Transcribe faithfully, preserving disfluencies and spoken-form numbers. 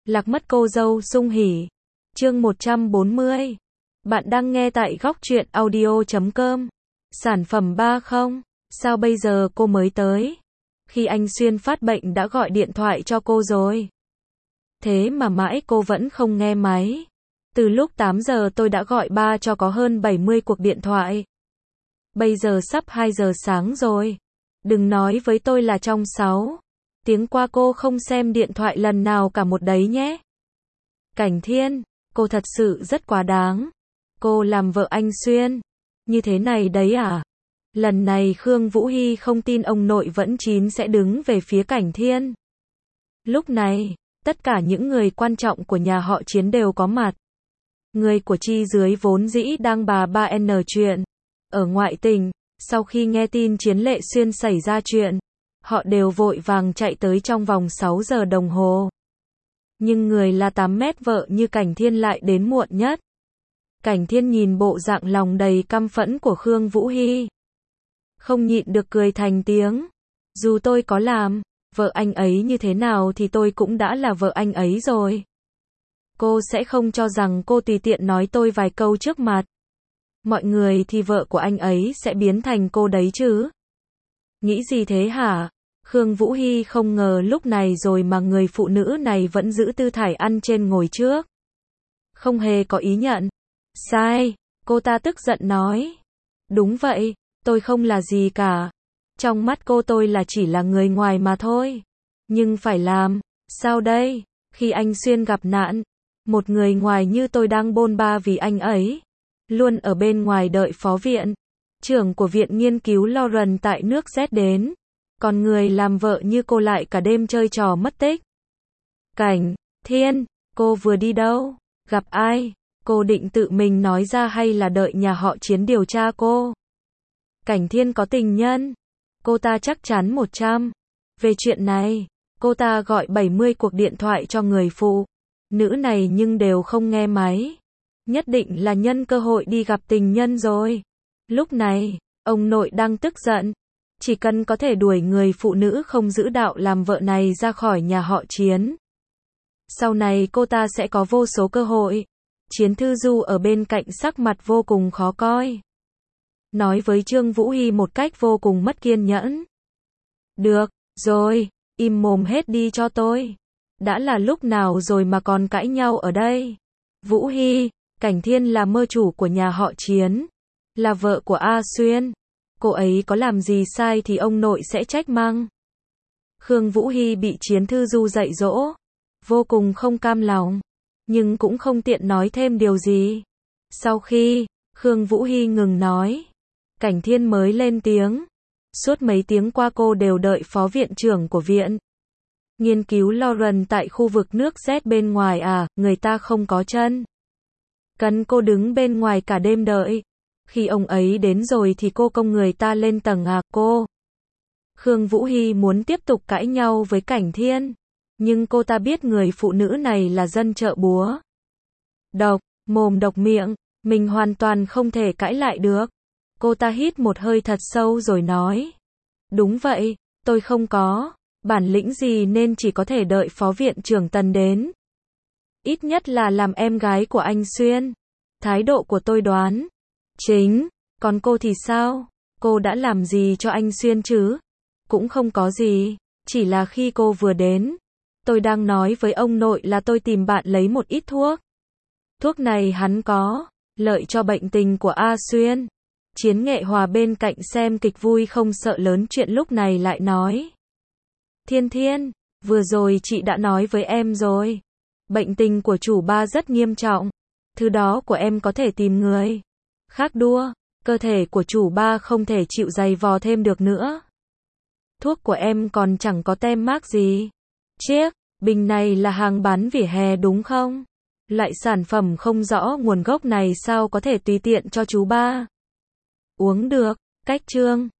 Lạc mất cô dâu sung hỉ. Chương một trăm bốn mươi. Bạn đang nghe tại góc truyện audio chấm com. Sản phẩm ba không. Sao bây giờ cô mới tới? Khi anh Xuyên phát bệnh đã gọi điện thoại cho cô rồi. Thế mà mãi cô vẫn không nghe máy. Từ lúc tám giờ tôi đã gọi ba cho có hơn bảy mươi cuộc điện thoại. Bây giờ sắp hai giờ sáng rồi. Đừng nói với tôi là trong sáu tiếng qua cô không xem điện thoại lần nào cả một đấy nhé. Cảnh Thiên, cô thật sự rất quá đáng. Cô làm vợ anh Xuyên như thế này đấy à? Lần này Khương Vũ Hy không tin ông nội vẫn chín sẽ đứng về phía Cảnh Thiên. Lúc này, tất cả những người quan trọng của nhà họ Chiến đều có mặt. Người của Chi dưới vốn dĩ đang bà ba n chuyện ở ngoại tỉnh, sau khi nghe tin Chiến Lệ Xuyên xảy ra chuyện, họ đều vội vàng chạy tới trong vòng sáu giờ đồng hồ. Nhưng người là tám mét vợ như Cảnh Thiên lại đến muộn nhất. Cảnh Thiên nhìn bộ dạng lòng đầy căm phẫn của Khương Vũ Hy, không nhịn được cười thành tiếng. Dù tôi có làm vợ anh ấy như thế nào thì tôi cũng đã là vợ anh ấy rồi. Cô sẽ không cho rằng cô tùy tiện nói tôi vài câu trước mặt mọi người thì vợ của anh ấy sẽ biến thành cô đấy chứ? Nghĩ gì thế hả? Khương Vũ Hy không ngờ lúc này rồi mà người phụ nữ này vẫn giữ tư thái ăn trên ngồi trước. Không hề có ý nhận. Sai, cô ta tức giận nói. Đúng vậy, tôi không là gì cả. Trong mắt cô tôi là chỉ là người ngoài mà thôi. Nhưng phải làm sao đây? Khi anh Xuyên gặp nạn, một người ngoài như tôi đang bôn ba vì anh ấy, luôn ở bên ngoài đợi phó viện trưởng của viện nghiên cứu Lauren tại nước Z đến. Còn người làm vợ như cô lại cả đêm chơi trò mất tích. Cảnh Thiên, cô vừa đi đâu? Gặp ai? Cô định tự mình nói ra hay là đợi nhà họ Chiến điều tra cô? Cảnh Thiên có tình nhân. Cô ta chắc chắn một trăm. Về chuyện này, cô ta gọi bảy mươi cuộc điện thoại cho người phụ nữ này nhưng đều không nghe máy. Nhất định là nhân cơ hội đi gặp tình nhân rồi. Lúc này, ông nội đang tức giận. Chỉ cần có thể đuổi người phụ nữ không giữ đạo làm vợ này ra khỏi nhà họ Chiến, sau này cô ta sẽ có vô số cơ hội. Chiến Thư Du ở bên cạnh sắc mặt vô cùng khó coi, nói với Trương Vũ Hy một cách vô cùng mất kiên nhẫn. Được rồi, im mồm hết đi cho tôi. Đã là lúc nào rồi mà còn cãi nhau ở đây? Vũ Hy, Cảnh Thiên là mơ chủ của nhà họ Chiến, là vợ của A Xuyên. Cô ấy có làm gì sai thì ông nội sẽ trách mắng. Khương Vũ Hy bị Chiến Thư Du dạy dỗ, vô cùng không cam lòng, nhưng cũng không tiện nói thêm điều gì. Sau khi Khương Vũ Hy ngừng nói, Cảnh Thiên mới lên tiếng. Suốt mấy tiếng qua cô đều đợi phó viện trưởng của viện nghiên cứu Lauren tại khu vực nước Z bên ngoài à? Người ta không có chân cần cô đứng bên ngoài cả đêm đợi. Khi ông ấy đến rồi thì cô công người ta lên tầng à? Cô Khương Vũ Hy muốn tiếp tục cãi nhau với Cảnh Thiên, nhưng cô ta biết người phụ nữ này là dân chợ búa, độc mồm độc miệng, mình hoàn toàn không thể cãi lại được. Cô ta hít một hơi thật sâu rồi nói. Đúng vậy, tôi không có bản lĩnh gì nên chỉ có thể đợi phó viện trưởng Tần đến. Ít nhất là làm em gái của anh Xuyên. Thái độ của tôi đoán chính. Còn cô thì sao? Cô đã làm gì cho anh Xuyên chứ? Cũng không có gì. Chỉ là khi cô vừa đến, tôi đang nói với ông nội là tôi tìm bạn lấy một ít thuốc. Thuốc này hắn có lợi cho bệnh tình của A Xuyên. Chiến Nghệ Hòa bên cạnh xem kịch vui không sợ lớn chuyện lúc này lại nói. Thiên Thiên, vừa rồi chị đã nói với em rồi. Bệnh tình của chủ ba rất nghiêm trọng. Thứ đó của em có thể tìm người khác đua. Cơ thể của chủ ba không thể chịu dày vò thêm được nữa. Thuốc của em còn chẳng có tem mác gì. Chiếc bình này là hàng bán vỉa hè đúng không? Loại sản phẩm không rõ nguồn gốc này sao có thể tùy tiện cho chú ba uống được? Cách chương